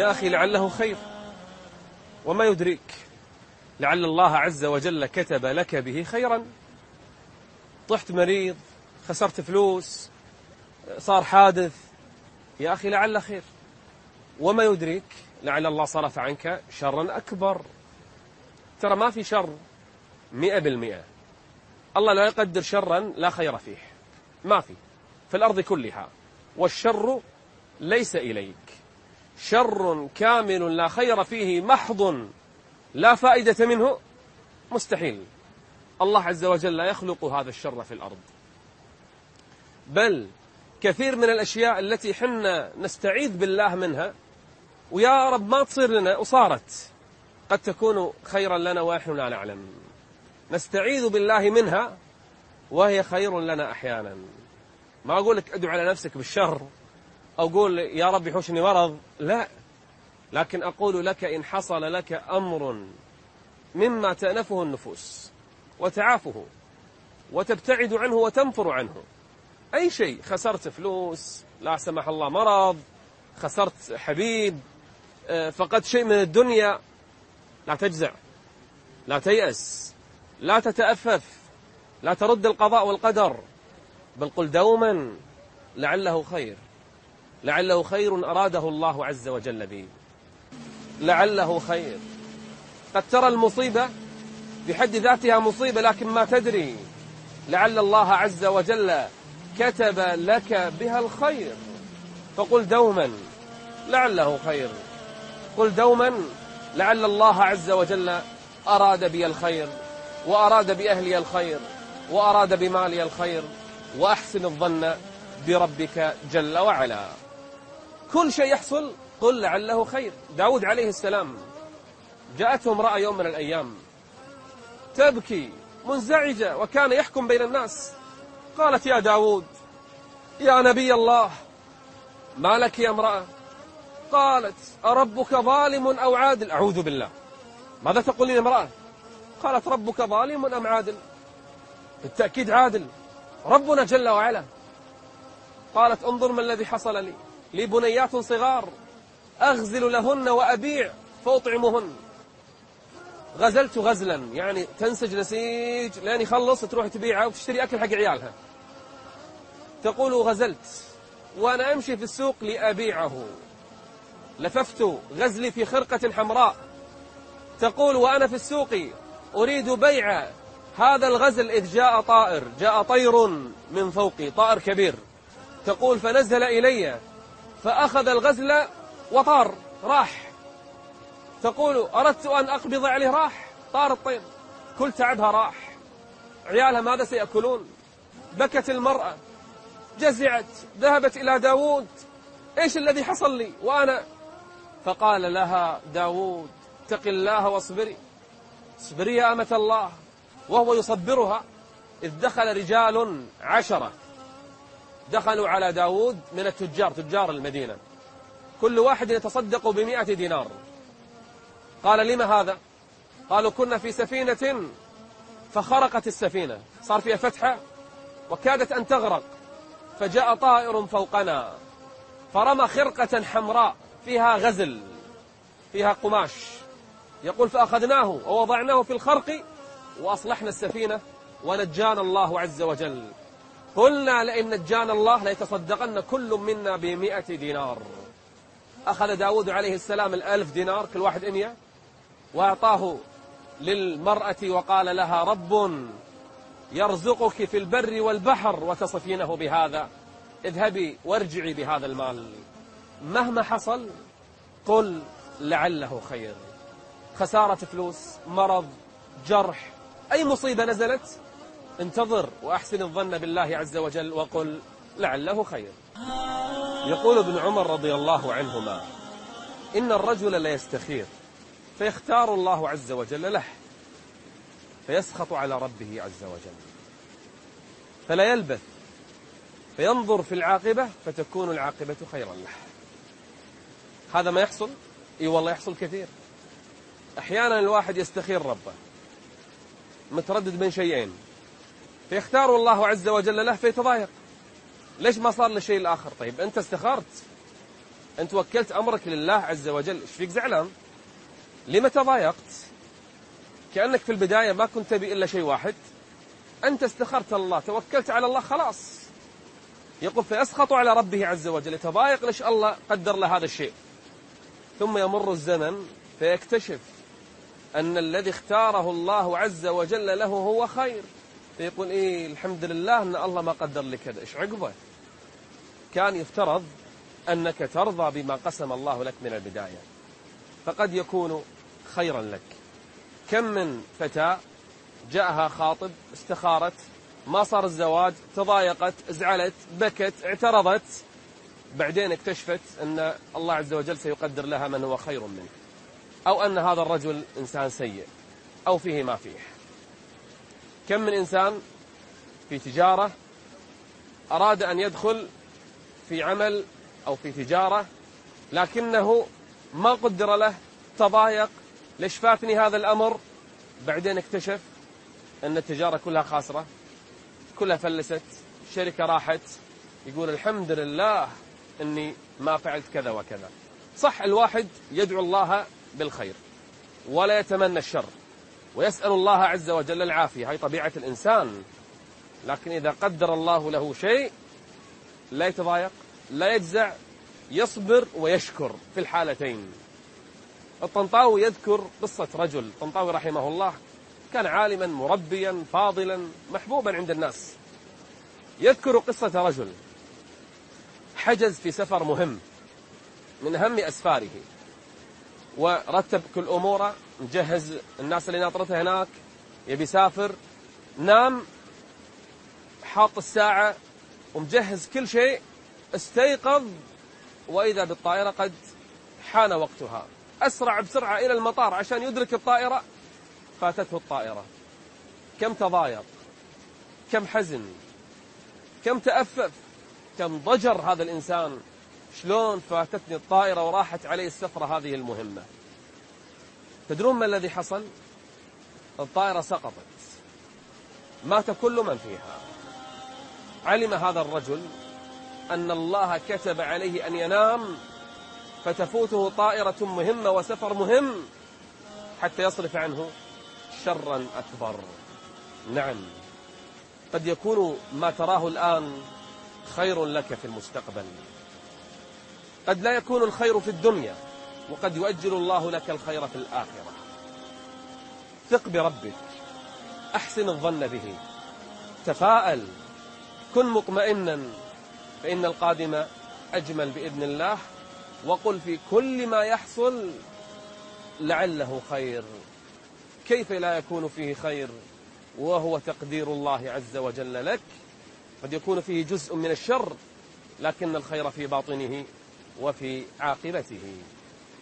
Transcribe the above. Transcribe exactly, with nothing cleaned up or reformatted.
يا أخي لعله خير، وما يدريك لعل الله عز وجل كتب لك به خيرا. طحت مريض، خسرت فلوس، صار حادث، يا أخي لعل خير، وما يدريك لعل الله صرف عنك شرا أكبر. ترى ما في شر مئة بالمئة، الله لا يقدر شرا لا خير فيه، ما في في الأرض كلها، والشر ليس إليك. شر كامل لا خير فيه محض لا فائدة منه مستحيل. الله عز وجل لا يخلق هذا الشر في الأرض، بل كثير من الأشياء التي حنا نستعيذ بالله منها ويا رب ما تصير لنا وصارت، قد تكون خيرا لنا ونحن لا نعلم. نستعيذ بالله منها وهي خير لنا أحيانا. ما أقول لك أدعو على نفسك بالشر أو أقول يا رب يحوشني مرض، لا، لكن أقول لك إن حصل لك أمر مما تأنفه النفوس وتعافه وتبتعد عنه وتنفر عنه، أي شيء، خسرت فلوس، لا سمح الله مرض، خسرت حبيب، فقدت شيء من الدنيا، لا تجزع، لا تيأس، لا تتأفف، لا ترد القضاء والقدر، بل قل دوما لعله خير، لعله خير أراده الله عز وجل بي، لعله خير. قد ترى المصيبة بحد ذاتها مصيبة لكن ما تدري لعل الله عز وجل كتب لك بها الخير، فقل دوما لعله خير، قل دوما لعل الله عز وجل أراد بي الخير، وأراد بأهلي الخير، وأراد بمالي الخير، وأحسن الظن بربك جل وعلا. كل شيء يحصل قل لعله خير. داود عليه السلام جاءته امرأة يوم من الأيام تبكي منزعجة وكان يحكم بين الناس، قالت يا داود يا نبي الله ما لك يا امرأة؟ قالت أربك ظالم أو عادل؟ أعوذ بالله، ماذا تقولين امرأة؟ قالت ربك ظالم أم عادل؟ بالتأكيد عادل، ربنا جل وعلا. قالت انظر ما الذي حصل لي، لي بنيات صغار أغزل لهن وأبيع فأطعمهن. غزلت غزلا يعني تنسج نسيج لين يخلص تروح تبيعها وتشتري أكل حق عيالها. تقول غزلت وأنا أمشي في السوق لأبيعه، لففت غزلي في خرقة حمراء. تقول وأنا في السوق أريد بيع هذا الغزل إذ جاء طائر، جاء طير من فوقي، طائر كبير. تقول فنزل إلي فأخذ الغزل وطار راح. تقول أردت أن أقبض عليه راح، طار الطير، كل تعبها راح. عيالها ماذا سيأكلون؟ بكت المرأة، جزعت، ذهبت إلى داود، إيش الذي حصل لي وأنا؟ فقال لها داود اتق الله واصبري، اصبري يا أمة الله، وهو يصبرها. إذ دخل رجال عشرة دخلوا على داود من التجار، تجار المدينة، كل واحد يتصدق بمئة دينار. قال لما هذا؟ قالوا كنا في سفينة فخرقت السفينة، صار فيها فتحة وكادت أن تغرق، فجاء طائر فوقنا فرمى خرقة حمراء فيها غزل، فيها قماش. يقول فأخذناه ووضعناه في الخرق وأصلحنا السفينة ونجانا الله عز وجل. قلنا لئن نجانا الله ليتصدقن كل منا بمئة دينار. أخذ داود عليه السلام الألف دينار كل واحد إمية وأعطاه للمرأة وقال لها رب يرزقك في البر والبحر وتصفينه بهذا، اذهبي وارجعي بهذا المال. مهما حصل قل لعله خير. خسارة فلوس، مرض، جرح، أي مصيبة نزلت انتظر وأحسن الظن بالله عز وجل وقل لعله خير. يقول ابن عمر رضي الله عنهما إن الرجل لا يستخير فيختار الله عز وجل له فيسخط على ربه عز وجل، فلا يلبث فينظر في العاقبة فتكون العاقبة خيرا له. هذا ما يحصل؟ إي والله يحصل كثير. أحيانا الواحد يستخير ربه متردد بين شيئين فيختار الله عز وجل له فيتضايق، ليش ما صار للشيء الآخر؟ طيب أنت استخرت أنت وكلت أمرك لله عز وجل، إيش فيك زعلان؟ لما تضايقت؟ كأنك في البداية ما كنت تبي إلا شيء واحد، أنت استخرت الله، توكلت على الله، خلاص. يقول فيسخط على ربه عز وجل، يتضايق ليش الله قدر له هذا الشيء. ثم يمر الزمن فيكتشف أن الذي اختاره الله عز وجل له هو خير، فيقول إيه الحمد لله أن الله ما قدر لي كذا. إيش عقبه؟ كان يفترض أنك ترضى بما قسم الله لك من البداية، فقد يكون خيرا لك. كم من فتاة جاءها خاطب، استخارت، ما صار الزواج، تضايقت، زعلت، بكت، اعترضت، بعدين اكتشفت أن الله عز وجل سيقدر لها من هو خير منه، أو أن هذا الرجل إنسان سيء أو فيه ما فيه. كم من إنسان في تجارة أراد أن يدخل في عمل أو في تجارة، لكنه ما قدر له، تضايق، ليش فاتني هذا الأمر، بعدين اكتشف أن التجارة كلها خاسرة، كلها فلست، الشركة راحت، يقول الحمد لله أني ما فعلت كذا وكذا. صح، الواحد يدعو الله بالخير ولا يتمنى الشر ويسأل الله عز وجل العافية، هاي طبيعة الإنسان، لكن إذا قدر الله له شيء لا يتضايق، لا يجزع، يصبر ويشكر في الحالتين. الطنطاوي يذكر قصة رجل، الطنطاوي رحمه الله كان عالما مربيا فاضلا محبوبا عند الناس. يذكر قصة رجل حجز في سفر مهم من أهم أسفاره، ورتب كل أموره، مجهز الناس اللي ناطرته هناك، يبي يسافر، نام، حاط الساعة ومجهز كل شيء، استيقظ وإذا بالطائرة قد حان وقتها، أسرع بسرعة إلى المطار عشان يدرك الطائرة، فاتته الطائرة. كم تضايق، كم حزن، كم تأفف، كم ضجر هذا الإنسان، شلون فاتتني الطائرة وراحت علي السفرة هذه المهمة. تدرون ما الذي حصل؟ الطائرة سقطت، مات كل من فيها. علم هذا الرجل أن الله كتب عليه أن ينام فتفوته طائرة مهمة وسفر مهم حتى يصرف عنه شرا أكبر. نعم، قد يكون ما تراه الآن خير لك في المستقبل، قد لا يكون الخير في الدنيا، وقد يؤجل الله لك الخير في الآخرة. ثق بربك، أحسن الظن به، تفاءل، كن مطمئنا، فإن القادم أجمل بإذن الله. وقل في كل ما يحصل لعله خير، كيف لا يكون فيه خير وهو تقدير الله عز وجل لك؟ قد يكون فيه جزء من الشر، لكن الخير في باطنه وفي عاقبته.